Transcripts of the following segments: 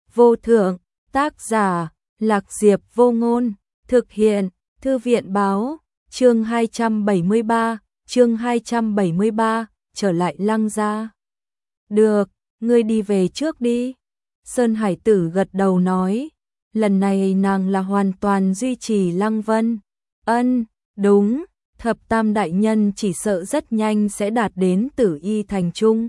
vô thượng, tác giả, Lạc Diệp Vô Ngôn, thực hiện, Thư viện báo, chương 273, trở lại Lăng gia. Được, ngươi đi về trước đi. Sơn Hải Tử gật đầu nói, lần này nàng là hoàn toàn duy trì Lăng Vân. Ân, đúng, Thập Tam đại nhân chỉ sợ rất nhanh sẽ đạt đến Tử Y thành trung.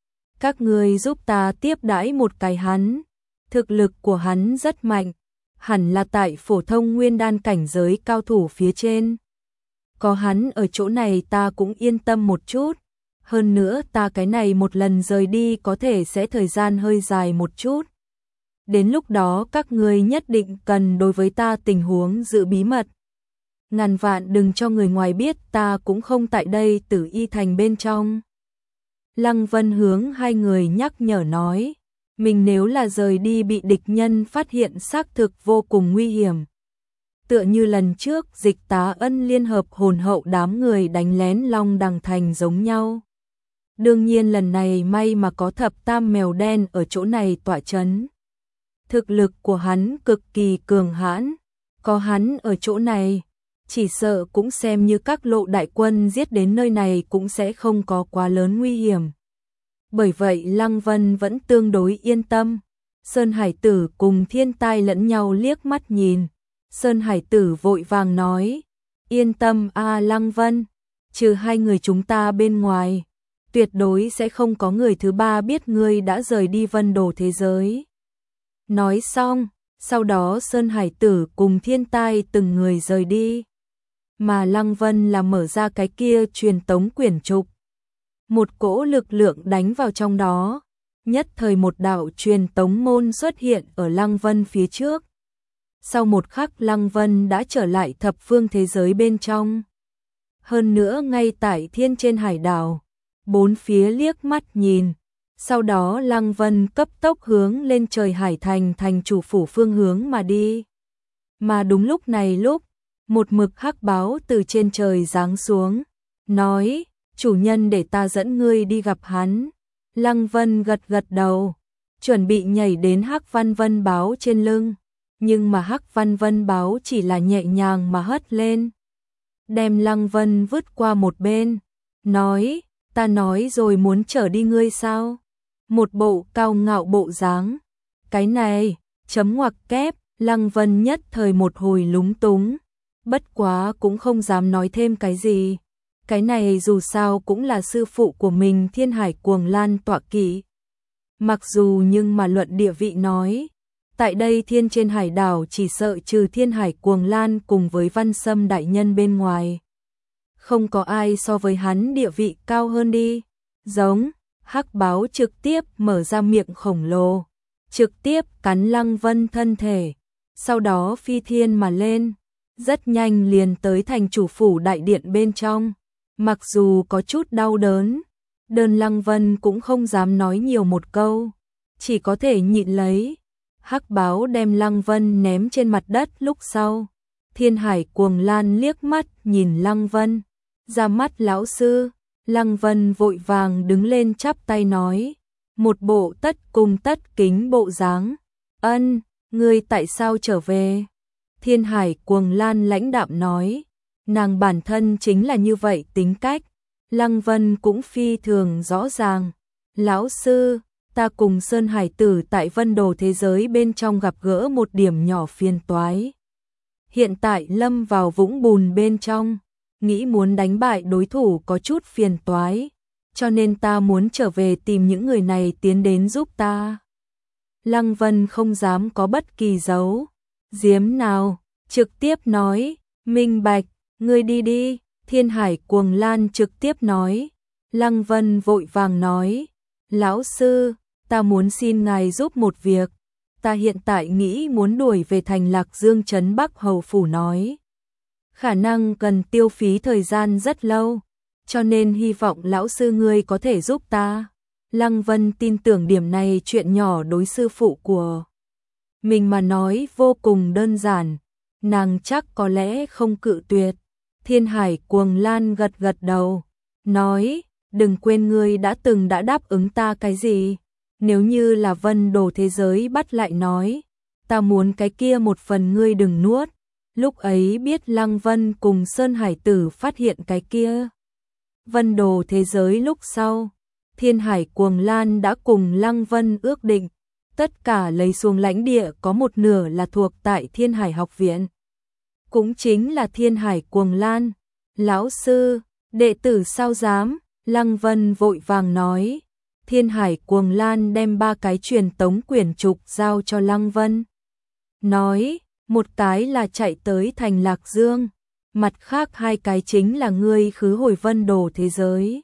Các ngươi giúp ta tiếp đãi một cái hắn, thực lực của hắn rất mạnh, hẳn là tại phổ thông nguyên đan cảnh giới cao thủ phía trên. Có hắn ở chỗ này ta cũng yên tâm một chút, hơn nữa ta cái này một lần rời đi có thể sẽ thời gian hơi dài một chút. Đến lúc đó các ngươi nhất định cần đối với ta tình huống giữ bí mật. Ngàn vạn đừng cho người ngoài biết ta cũng không tại đây Tử Y thành bên trong. Lăng Vân hướng hai người nhắc nhở nói, mình nếu là rời đi bị địch nhân phát hiện xác thực vô cùng nguy hiểm. Tựa như lần trước Dịch Tá Ân liên hợp hồn hậu đám người đánh lén Long Đằng thành giống nhau. Đương nhiên lần này may mà có Thập Tam mèo đen ở chỗ này tọa chấn. Thực lực của hắn cực kỳ cường hãn, có hắn ở chỗ này, chỉ sợ cũng xem như các lộ đại quân giết đến nơi này cũng sẽ không có quá lớn nguy hiểm. Bởi vậy Lăng Vân vẫn tương đối yên tâm. Sơn Hải Tử cùng Thiên Tai lẫn nhau liếc mắt nhìn. Sơn Hải Tử vội vàng nói, yên tâm Lăng Vân, trừ hai người chúng ta bên ngoài, tuyệt đối sẽ không có người thứ ba biết ngươi đã rời đi Vân Đồ thế giới. Nói xong, sau đó Sơn Hải Tử cùng Thiên Tai từng người rời đi. Mà Lăng Vân là mở ra cái kia truyền tống quyển trục. Một cỗ lực lượng đánh vào trong đó, nhất thời một đạo truyền tống môn xuất hiện ở Lăng Vân phía trước. Sau một khắc Lăng Vân đã trở lại thập phương thế giới bên trong. Hơn nữa ngay tại thiên trên hải đảo, bốn phía liếc mắt nhìn. Sau đó Lăng Vân cấp tốc hướng lên trời hải thành thành chủ phủ phương hướng mà đi. Mà đúng lúc này một mực hắc báo từ trên trời giáng xuống, nói, chủ nhân để ta dẫn ngươi đi gặp hắn. Lăng Vân gật gật đầu, chuẩn bị nhảy đến Hắc Văn Vân báo trên lưng, nhưng mà Hắc Văn Vân báo chỉ là nhẹ nhàng mà hất lên, đem Lăng Vân vứt qua một bên, nói, ta nói rồi muốn chở đi ngươi sao? Một bộ cao ngạo bộ dáng. Cái này, chấm ngoặc kép, Lăng Vân nhất thời một hồi lúng túng, bất quá cũng không dám nói thêm cái gì. Cái này dù sao cũng là sư phụ của mình Thiên Hải Cuồng Lan tọa kỵ. Mặc dù nhưng mà luận địa vị nói, tại đây thiên trên hải đảo chỉ sợ trừ Thiên Hải Cuồng Lan cùng với Văn Sâm đại nhân bên ngoài. Không có ai so với hắn địa vị cao hơn đi. Giống, hắc báo trực tiếp mở ra miệng khổng lồ, trực tiếp cắn Lăng Vân thân thể, sau đó phi thiên mà lên, rất nhanh liền tới thành chủ phủ đại điện bên trong. Mặc dù có chút đau đớn, Lăng Vân cũng không dám nói nhiều một câu, chỉ có thể nhịn lấy. Hắc báo đem Lăng Vân ném trên mặt đất lúc sau, Thiên Hải Cuồng Lan liếc mắt nhìn Lăng Vân, ra mắt lão sư. Lăng Vân vội vàng đứng lên chắp tay nói, một bộ tất cung tất kính bộ dáng. Ân, ngươi tại sao trở về? Thiên Hải Cuồng Lan lãnh đạm nói, nàng bản thân chính là như vậy tính cách. Lăng Vân cũng phi thường rõ ràng, lão sư, ta cùng Sơn Hải Tử tại Vân Đồ thế giới bên trong gặp gỡ một điểm nhỏ phiền toái. Hiện tại lâm vào vũng bùn bên trong, nghĩ muốn đánh bại đối thủ có chút phiền toái, cho nên ta muốn trở về tìm những người này tiến đến giúp ta. Lăng Vân không dám có bất kỳ giấu giếm nào, trực tiếp nói, minh bạch, ngươi đi đi. Thiên Hải Cuồng Lan trực tiếp nói. Lăng Vân vội vàng nói, lão sư, ta muốn xin ngài giúp một việc, ta hiện tại nghĩ muốn đuổi về thành Lạc Dương trấn Bắc Hầu Phủ nói. Khả năng cần tiêu phí thời gian rất lâu, cho nên hy vọng lão sư ngươi có thể giúp ta. Lăng Vân tin tưởng điểm này chuyện nhỏ đối sư phụ của mình mà nói vô cùng đơn giản, nàng chắc có lẽ không cự tuyệt. Thiên Hải Cuồng Lan gật gật đầu, nói, đừng quên ngươi đã đáp ứng ta cái gì. nếu như là Vân Đồ thế giới bắt lại nói, ta muốn cái kia một phần ngươi đừng nuốt. Lúc ấy biết Lăng Vân cùng Sơn Hải Tử phát hiện cái kia Vân Đồ thế giới lúc sau, Thiên Hải Cuồng Lan đã cùng Lăng Vân ước định, tất cả lấy xuống lãnh địa có một nửa là thuộc tại Thiên Hải học viện. Cũng chính là Thiên Hải Cuồng Lan. Lão sư, đệ tử sao dám, Lăng Vân vội vàng nói. Thiên Hải Cuồng Lan đem 3 cái truyền tống quyển trục giao cho Lăng Vân. Nói, một cái là chạy tới thành Lạc Dương, mặt khác 2 cái chính là ngươi khứ hồi Vân Đồ thế giới.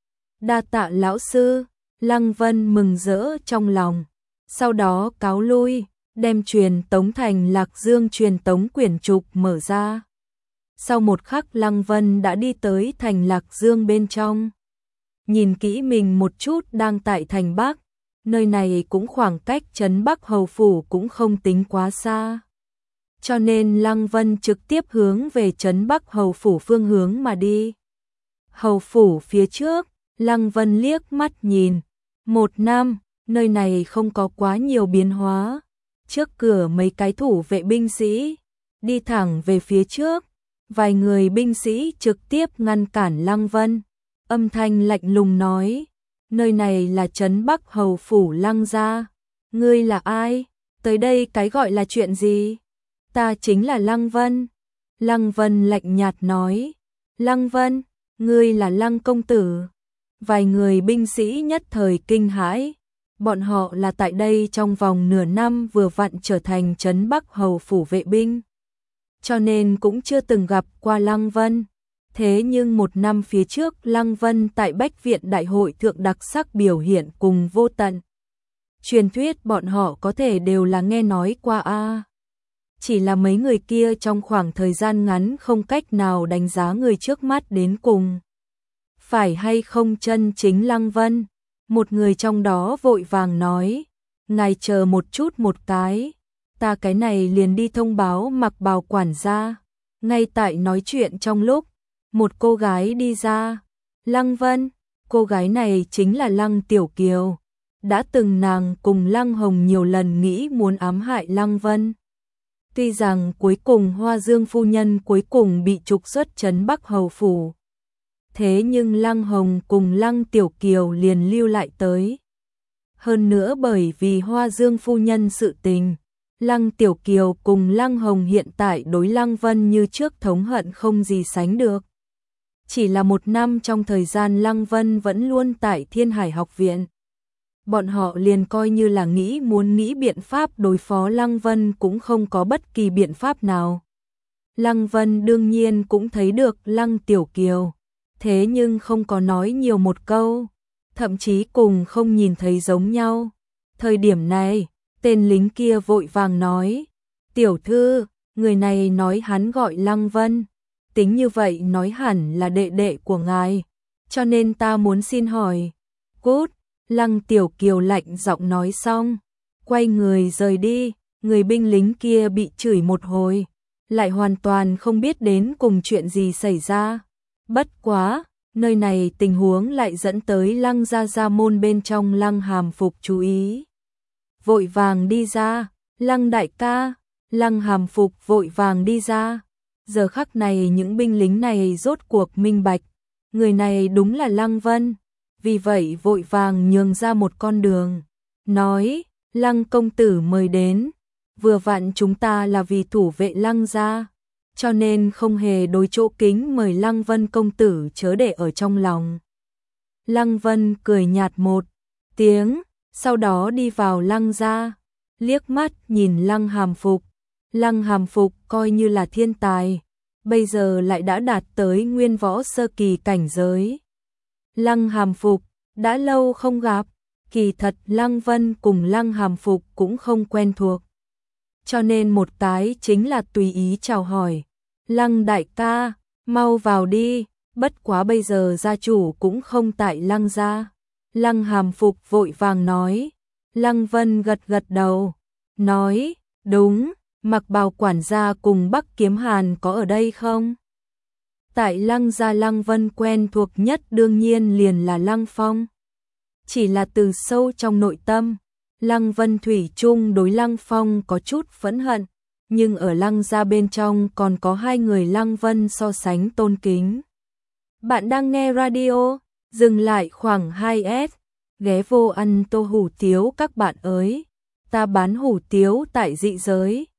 Đa tạ lão sư, Lăng Vân mừng rỡ trong lòng, sau đó cáo lui, đem truyền tống thành Lạc Dương truyền tống quyển trục mở ra. Sau một khắc Lăng Vân đã đi tới thành Lạc Dương bên trong. Nhìn kỹ mình một chút đang tại thành Bắc, nơi này cũng khoảng cách trấn Bắc Hầu Phủ cũng không tính quá xa. Cho nên Lăng Vân trực tiếp hướng về trấn Bắc Hầu Phủ phương hướng mà đi. Hầu Phủ phía trước, Lăng Vân liếc mắt nhìn. 1 năm, nơi này không có quá nhiều biến hóa. Trước cửa mấy cái thủ vệ binh sĩ, đi thẳng về phía trước. Vài người binh sĩ trực tiếp ngăn cản Lăng Vân. Âm thanh lạnh lùng nói, nơi này là trấn Bắc Hầu Phủ Lăng gia. Ngươi là ai? Tới đây cái gọi là chuyện gì? Ta chính là Lăng Vân. Lăng Vân lạnh nhạt nói, Lăng Vân, ngươi là Lăng công tử. Vài người binh sĩ nhất thời kinh hãi, bọn họ là tại đây trong vòng nửa năm vừa vặn trở thành trấn Bắc Hầu Phủ vệ binh. Cho nên cũng chưa từng gặp qua Lăng Vân. Thế nhưng 1 năm phía trước Lăng Vân tại Bách Viện Đại hội thượng đặc sắc biểu hiện cùng vô tận. Truyền thuyết bọn họ có thể đều là nghe nói qua a. Chỉ là mấy người kia trong khoảng thời gian ngắn không cách nào đánh giá người trước mắt đến cùng. Phải hay không chân chính Lăng Vân? Một người trong đó vội vàng nói, ngài chờ một chút một cái, ta cái này liền đi thông báo Mặc Bào quản gia. Ngay tại nói chuyện trong lúc, một cô gái đi ra. Lăng Vân, cô gái này chính là Lăng Tiểu Kiều. Đã từng nàng cùng Lăng Hồng nhiều lần nghĩ muốn ám hại Lăng Vân. Tuy rằng cuối cùng Hoa Dương phu nhân cuối cùng bị trục xuất trấn Bắc Hầu Phủ. Thế nhưng Lăng Hồng cùng Lăng Tiểu Kiều liền lưu lại tới. Hơn nữa bởi vì Hoa Dương phu nhân sự tình, Lăng Tiểu Kiều cùng Lăng Hồng hiện tại đối Lăng Vân như trước thống hận không gì sánh được. Chỉ là 1 năm trong thời gian Lăng Vân vẫn luôn tại Thiên Hải học viện. Bọn họ liền coi như là muốn nghĩ biện pháp đối phó Lăng Vân cũng không có bất kỳ biện pháp nào. Lăng Vân đương nhiên cũng thấy được Lăng Tiểu Kiều, thế nhưng không có nói nhiều một câu, thậm chí cùng không nhìn thấy giống nhau. Thời điểm này, tên lính kia vội vàng nói, tiểu thư, người này nói hắn gọi Lăng Vân, tính như vậy nói hẳn là đệ đệ của ngài, cho nên ta muốn xin hỏi. Cút, Lăng Tiểu Kiều lạnh giọng nói xong, quay người rời đi, người binh lính kia bị chửi một hồi, lại hoàn toàn không biết đến cùng chuyện gì xảy ra. Bất quá, nơi này tình huống lại dẫn tới Lăng gia môn bên trong Lăng Hàm Phục chú ý. Vội vàng đi ra, Lăng đại ca, Lăng Hàm Phục vội vàng đi ra. Giờ khắc này những binh lính này rốt cuộc minh bạch, người này đúng là Lăng Vân, vì vậy vội vàng nhường ra một con đường, nói, Lăng công tử mời đến, vừa vặn chúng ta là vì thủ vệ Lăng gia, cho nên không hề đối chỗ kính mời Lăng Vân công tử chớ để ở trong lòng. Lăng Vân cười nhạt một tiếng, sau đó đi vào Lăng gia, liếc mắt nhìn Lăng Hàm Phục. Lăng Hàm Phục coi như là thiên tài, bây giờ lại đã đạt tới nguyên võ sơ kỳ cảnh giới. Lăng Hàm Phục, đã lâu không gặp, kỳ thật Lăng Vân cùng Lăng Hàm Phục cũng không quen thuộc. Cho nên một cái chính là tùy ý chào hỏi, Lăng đại ca, mau vào đi, bất quá bây giờ gia chủ cũng không tại Lăng gia. Lăng Hàm Phục vội vàng nói, Lăng Vân gật gật đầu, nói, đúng, Mặc Bào quản gia cùng Bắc Kiếm Hàn có ở đây không? Tại Lăng gia Lăng Vân quen thuộc nhất đương nhiên liền là Lăng Phong. chỉ là từ sâu trong nội tâm, Lăng Vân thủy chung đối Lăng Phong có chút phẫn hận, nhưng ở Lăng gia bên trong còn có hai người Lăng Vân so sánh tôn kính. Bạn đang nghe radio, dừng lại khoảng 2S, ghé vô ăn tô hủ tiếu các bạn ơi, ta bán hủ tiếu tại dị giới.